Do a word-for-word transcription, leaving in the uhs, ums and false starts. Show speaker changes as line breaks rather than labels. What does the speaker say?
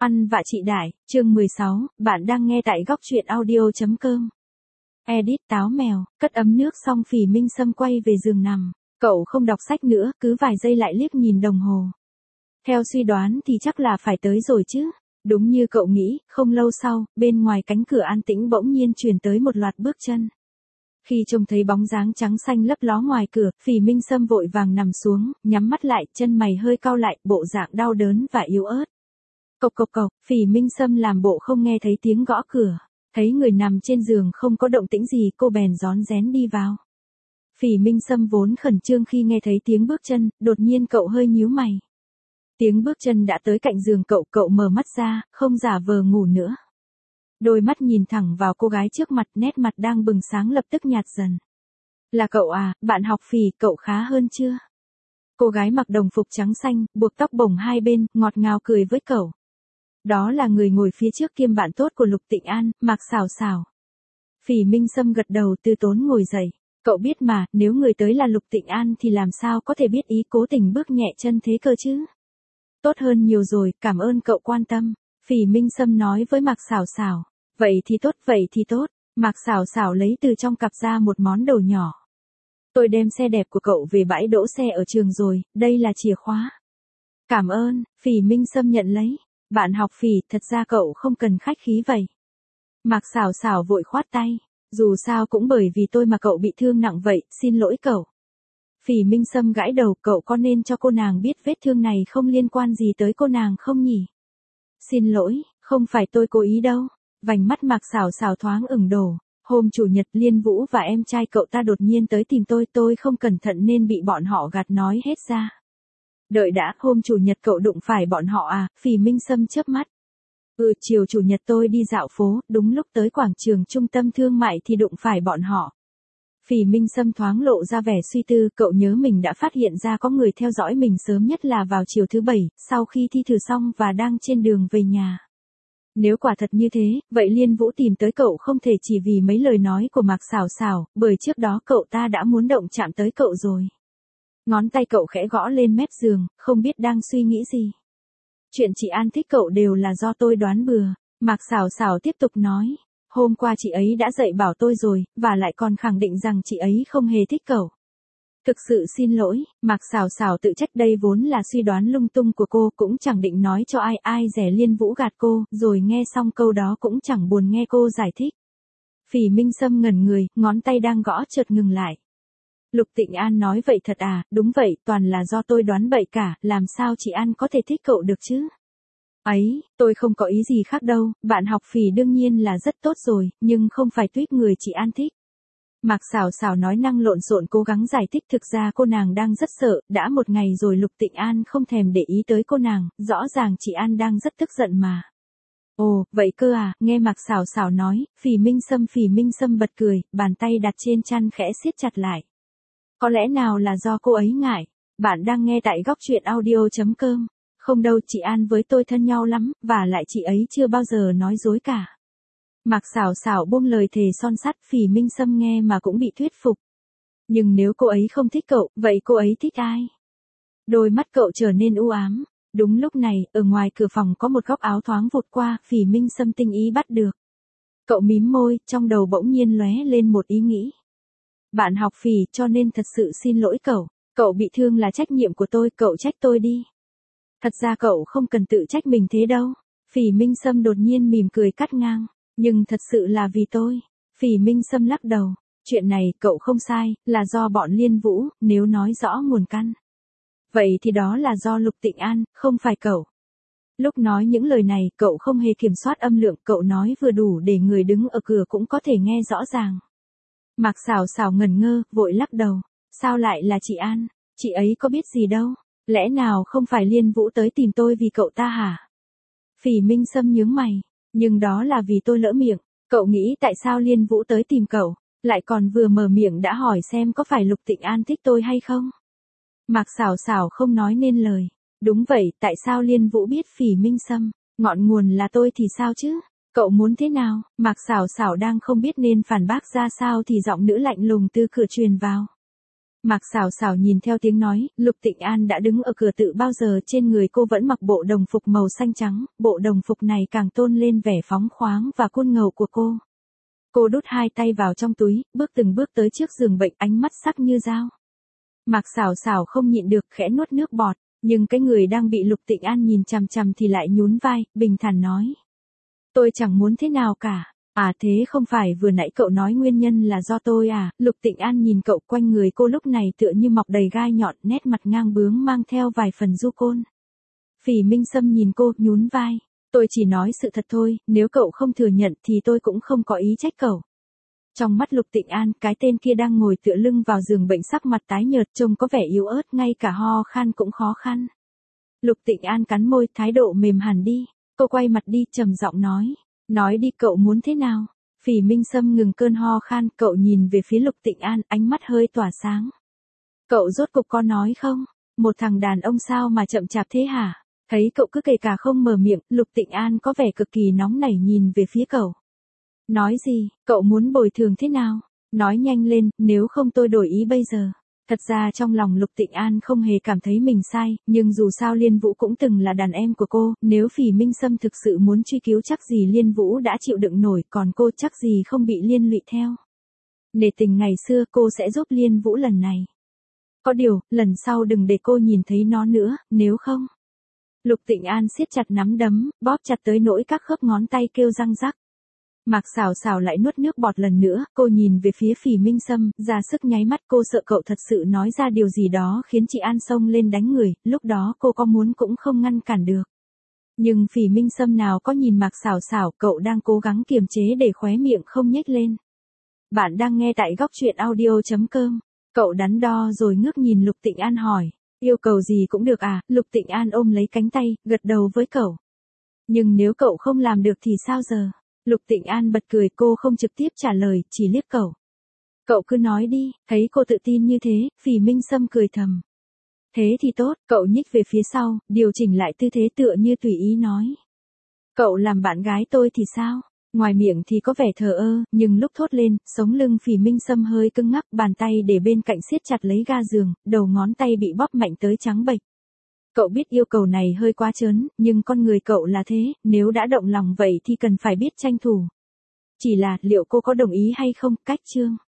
Ăn vạ chị đại, chương mười sáu, bạn đang nghe tại góc truyện audio.com. Edit táo mèo, cất ấm nước xong Phỉ Minh Sâm quay về giường nằm. Cậu không đọc sách nữa, cứ vài giây lại liếc nhìn đồng hồ. Theo suy đoán thì chắc là phải tới rồi chứ. Đúng như cậu nghĩ, không lâu sau, bên ngoài cánh cửa an tĩnh bỗng nhiên truyền tới một loạt bước chân. Khi trông thấy bóng dáng trắng xanh lấp ló ngoài cửa, Phỉ Minh Sâm vội vàng nằm xuống, nhắm mắt lại, chân mày hơi cau lại, bộ dạng đau đớn và yếu ớt. Cộc cộc cộc, Phỉ Minh Sâm làm bộ không nghe thấy tiếng gõ cửa. Thấy người nằm trên giường không có động tĩnh gì, cô bèn rón rén đi vào. Phỉ Minh Sâm vốn khẩn trương khi nghe thấy tiếng bước chân, đột nhiên cậu hơi nhíu mày. Tiếng bước chân đã tới cạnh giường cậu, cậu mở mắt ra, không giả vờ ngủ nữa. Đôi mắt nhìn thẳng vào cô gái trước mặt, nét mặt đang bừng sáng lập tức nhạt dần. Là cậu à, bạn học Phỉ, cậu khá hơn chưa? Cô gái mặc đồng phục trắng xanh, buộc tóc bổng hai bên, ngọt ngào cười với cậu. Đó là người ngồi phía trước kiêm bạn tốt của Lục Tịnh An, Mạc Xảo Xảo. Phỉ Minh Sâm gật đầu từ tốn ngồi dậy. Cậu biết mà, nếu người tới là Lục Tịnh An thì làm sao có thể biết ý cố tình bước nhẹ chân thế cơ chứ? Tốt hơn nhiều rồi, cảm ơn cậu quan tâm. Phỉ Minh Sâm nói với Mạc Xảo Xảo. Vậy thì tốt, vậy thì tốt. Mạc Xảo Xảo lấy từ trong cặp ra một món đồ nhỏ. Tôi đem xe đẹp của cậu về bãi đỗ xe ở trường rồi, đây là chìa khóa. Cảm ơn, Phỉ Minh Sâm nhận lấy. Bạn học Phỉ, thật ra cậu không cần khách khí vậy. Mạc Xảo Xảo vội khoát tay. Dù sao cũng bởi vì tôi mà cậu bị thương nặng vậy, xin lỗi cậu. Phỉ Minh Sâm gãi đầu, cậu có nên cho cô nàng biết vết thương này không liên quan gì tới cô nàng không nhỉ? Xin lỗi, không phải tôi cố ý đâu. Vành mắt Mạc Xảo Xảo thoáng ửng đổ. Hôm chủ nhật Liên Vũ và em trai cậu ta đột nhiên tới tìm tôi, tôi không cẩn thận nên bị bọn họ gạt nói hết ra. Đợi đã, hôm chủ nhật cậu đụng phải bọn họ à? Phỉ Minh Sâm chớp mắt. Ừ, chiều chủ nhật tôi đi dạo phố, đúng lúc tới quảng trường trung tâm thương mại thì đụng phải bọn họ. Phỉ Minh Sâm thoáng lộ ra vẻ suy tư, cậu nhớ mình đã phát hiện ra có người theo dõi mình sớm nhất là vào chiều thứ bảy, sau khi thi thử xong và đang trên đường về nhà. Nếu quả thật như thế, vậy Liên Vũ tìm tới cậu không thể chỉ vì mấy lời nói của Mạc Xảo Xảo, bởi trước đó cậu ta đã muốn động chạm tới cậu rồi. Ngón tay cậu khẽ gõ lên mép giường, không biết đang suy nghĩ gì. Chuyện chị An thích cậu đều là do tôi đoán bừa. Mạc Xảo Xảo tiếp tục nói. Hôm qua chị ấy đã dạy bảo tôi rồi, và lại còn khẳng định rằng chị ấy không hề thích cậu. Thực sự xin lỗi, Mạc Xảo Xảo tự trách, đây vốn là suy đoán lung tung của cô, cũng chẳng định nói cho ai, ai dè Liên Vũ gạt cô, rồi nghe xong câu đó cũng chẳng buồn nghe cô giải thích. Phỉ Minh Sâm ngẩn người, ngón tay đang gõ chợt ngừng lại. Lục Tịnh An nói vậy thật à? Đúng vậy, toàn là do tôi đoán bậy cả, làm sao chị An có thể thích cậu được chứ? Ấy, tôi không có ý gì khác đâu, bạn học Phỉ đương nhiên là rất tốt rồi, nhưng không phải tuýp người chị An thích. Mạc Xảo Xảo nói năng lộn xộn cố gắng giải thích, thực ra cô nàng đang rất sợ, đã một ngày rồi Lục Tịnh An không thèm để ý tới cô nàng, rõ ràng chị An đang rất tức giận mà. Ồ, vậy cơ à, nghe Mạc Xảo Xảo nói, Phỉ Minh Sâm Phỉ Minh Sâm bật cười, bàn tay đặt trên chăn khẽ siết chặt lại. Có lẽ nào là do cô ấy ngại? Bạn đang nghe tại góc truyện audio.com. Không đâu, chị An với tôi thân nhau lắm, và lại chị ấy chưa bao giờ nói dối cả. Mạc Xảo Xảo buông lời thề son sắt, Phỉ Minh Sâm nghe mà cũng bị thuyết phục. Nhưng nếu cô ấy không thích cậu, vậy cô ấy thích ai? Đôi mắt cậu trở nên u ám. Đúng lúc này, ở ngoài cửa phòng có một góc áo thoáng vụt qua, Phỉ Minh Sâm tinh ý bắt được. Cậu mím môi, trong đầu bỗng nhiên lóe lên một ý nghĩ. Bạn học Phỉ, cho nên thật sự xin lỗi cậu. Cậu bị thương là trách nhiệm của tôi, cậu trách tôi đi. Thật ra cậu không cần tự trách mình thế đâu. Phỉ Minh Sâm đột nhiên mỉm cười cắt ngang. Nhưng thật sự là vì tôi. Phỉ Minh Sâm lắc đầu. Chuyện này cậu không sai, là do bọn Liên Vũ, nếu nói rõ nguồn căn. Vậy thì đó là do Lục Tịnh An, không phải cậu. Lúc nói những lời này, cậu không hề kiểm soát âm lượng, cậu nói vừa đủ để người đứng ở cửa cũng có thể nghe rõ ràng. Mạc Xảo Xảo ngẩn ngơ, vội lắc đầu. Sao lại là chị An? Chị ấy có biết gì đâu. Lẽ nào không phải Liên Vũ tới tìm tôi vì cậu ta hả? Phỉ Minh Sâm nhướng mày. Nhưng đó là vì tôi lỡ miệng. Cậu nghĩ tại sao Liên Vũ tới tìm cậu? Lại còn vừa mở miệng đã hỏi xem có phải Lục Tịnh An thích tôi hay không? Mạc Xảo Xảo không nói nên lời. Đúng vậy, tại sao Liên Vũ biết Phỉ Minh Sâm? Ngọn nguồn là tôi thì sao chứ? Cậu muốn thế nào? Mạc Xảo Xảo đang không biết nên phản bác ra sao thì giọng nữ lạnh lùng từ cửa truyền vào. Mạc Sảo Sảo nhìn theo tiếng nói, Lục Tịnh An đã đứng ở cửa tự bao giờ trên người cô vẫn mặc bộ đồng phục màu xanh trắng, bộ đồng phục này càng tôn lên vẻ phóng khoáng và cool ngầu của cô. Cô đút hai tay vào trong túi, bước từng bước tới trước giường bệnh, ánh mắt sắc như dao. Mạc Sảo Sảo không nhịn được khẽ nuốt nước bọt, nhưng cái người đang bị Lục Tịnh An nhìn chằm chằm thì lại nhún vai, bình thản nói. Tôi chẳng muốn thế nào cả. À thế không phải vừa nãy cậu nói nguyên nhân là do tôi à? Lục Tịnh An nhìn cậu, quanh người cô lúc này tựa như mọc đầy gai nhọn, nét mặt ngang bướng mang theo vài phần du côn. Phỉ Minh Sâm nhìn cô, nhún vai. Tôi chỉ nói sự thật thôi, nếu cậu không thừa nhận thì tôi cũng không có ý trách cậu. Trong mắt Lục Tịnh An, cái tên kia đang ngồi tựa lưng vào giường bệnh sắc mặt tái nhợt, trông có vẻ yếu ớt, ngay cả ho khan cũng khó khăn. Lục Tịnh An cắn môi, thái độ mềm hẳn đi. Cô quay mặt đi, trầm giọng nói. Nói đi, cậu muốn thế nào? Phỉ Minh Sâm ngừng cơn ho khan, cậu nhìn về phía Lục Tịnh An, ánh mắt hơi tỏa sáng. Cậu rốt cục có nói không? Một thằng đàn ông sao mà chậm chạp thế hả? Thấy cậu cứ kể cả không mở miệng, Lục Tịnh An có vẻ cực kỳ nóng nảy nhìn về phía cậu. Nói gì, cậu muốn bồi thường thế nào? Nói nhanh lên, nếu không tôi đổi ý bây giờ. Thật ra trong lòng Lục Tịnh An không hề cảm thấy mình sai, nhưng dù sao Liên Vũ cũng từng là đàn em của cô, nếu Phỉ Minh Sâm thực sự muốn truy cứu chắc gì Liên Vũ đã chịu đựng nổi, còn cô chắc gì không bị liên lụy theo. Nể tình ngày xưa cô sẽ giúp Liên Vũ lần này. Có điều, lần sau đừng để cô nhìn thấy nó nữa, nếu không. Lục Tịnh An siết chặt nắm đấm, bóp chặt tới nỗi các khớp ngón tay kêu răng rắc. Mạc Sảo Sảo lại nuốt nước bọt lần nữa, cô nhìn về phía Phỉ Minh Sâm, ra sức nháy mắt, cô sợ cậu thật sự nói ra điều gì đó khiến chị An xông lên đánh người, lúc đó cô có muốn cũng không ngăn cản được. Nhưng Phỉ Minh Sâm nào có nhìn Mạc Sảo Sảo, cậu đang cố gắng kiềm chế để khóe miệng không nhếch lên. Bạn đang nghe tại góc truyện audio chấm com. Cậu đắn đo rồi ngước nhìn Lục Tịnh An hỏi, yêu cầu gì cũng được à? Lục Tịnh An ôm lấy cánh tay, gật đầu với cậu. Nhưng nếu cậu không làm được thì sao giờ? Lục Tịnh An bật cười, cô không trực tiếp trả lời, chỉ liếc cậu. Cậu cứ nói đi, thấy cô tự tin như thế, Phỉ Minh Sâm cười thầm. Thế thì tốt, cậu nhích về phía sau, điều chỉnh lại tư thế tựa như tùy ý nói. Cậu làm bạn gái tôi thì sao? Ngoài miệng thì có vẻ thờ ơ, nhưng lúc thốt lên, sống lưng Phỉ Minh Sâm hơi cứng ngắc, bàn tay để bên cạnh siết chặt lấy ga giường, đầu ngón tay bị bóp mạnh tới trắng bệch. Cậu biết yêu cầu này hơi quá trớn, nhưng con người cậu là thế, nếu đã động lòng vậy thì cần phải biết tranh thủ. Chỉ là liệu cô có đồng ý hay không, cách chương.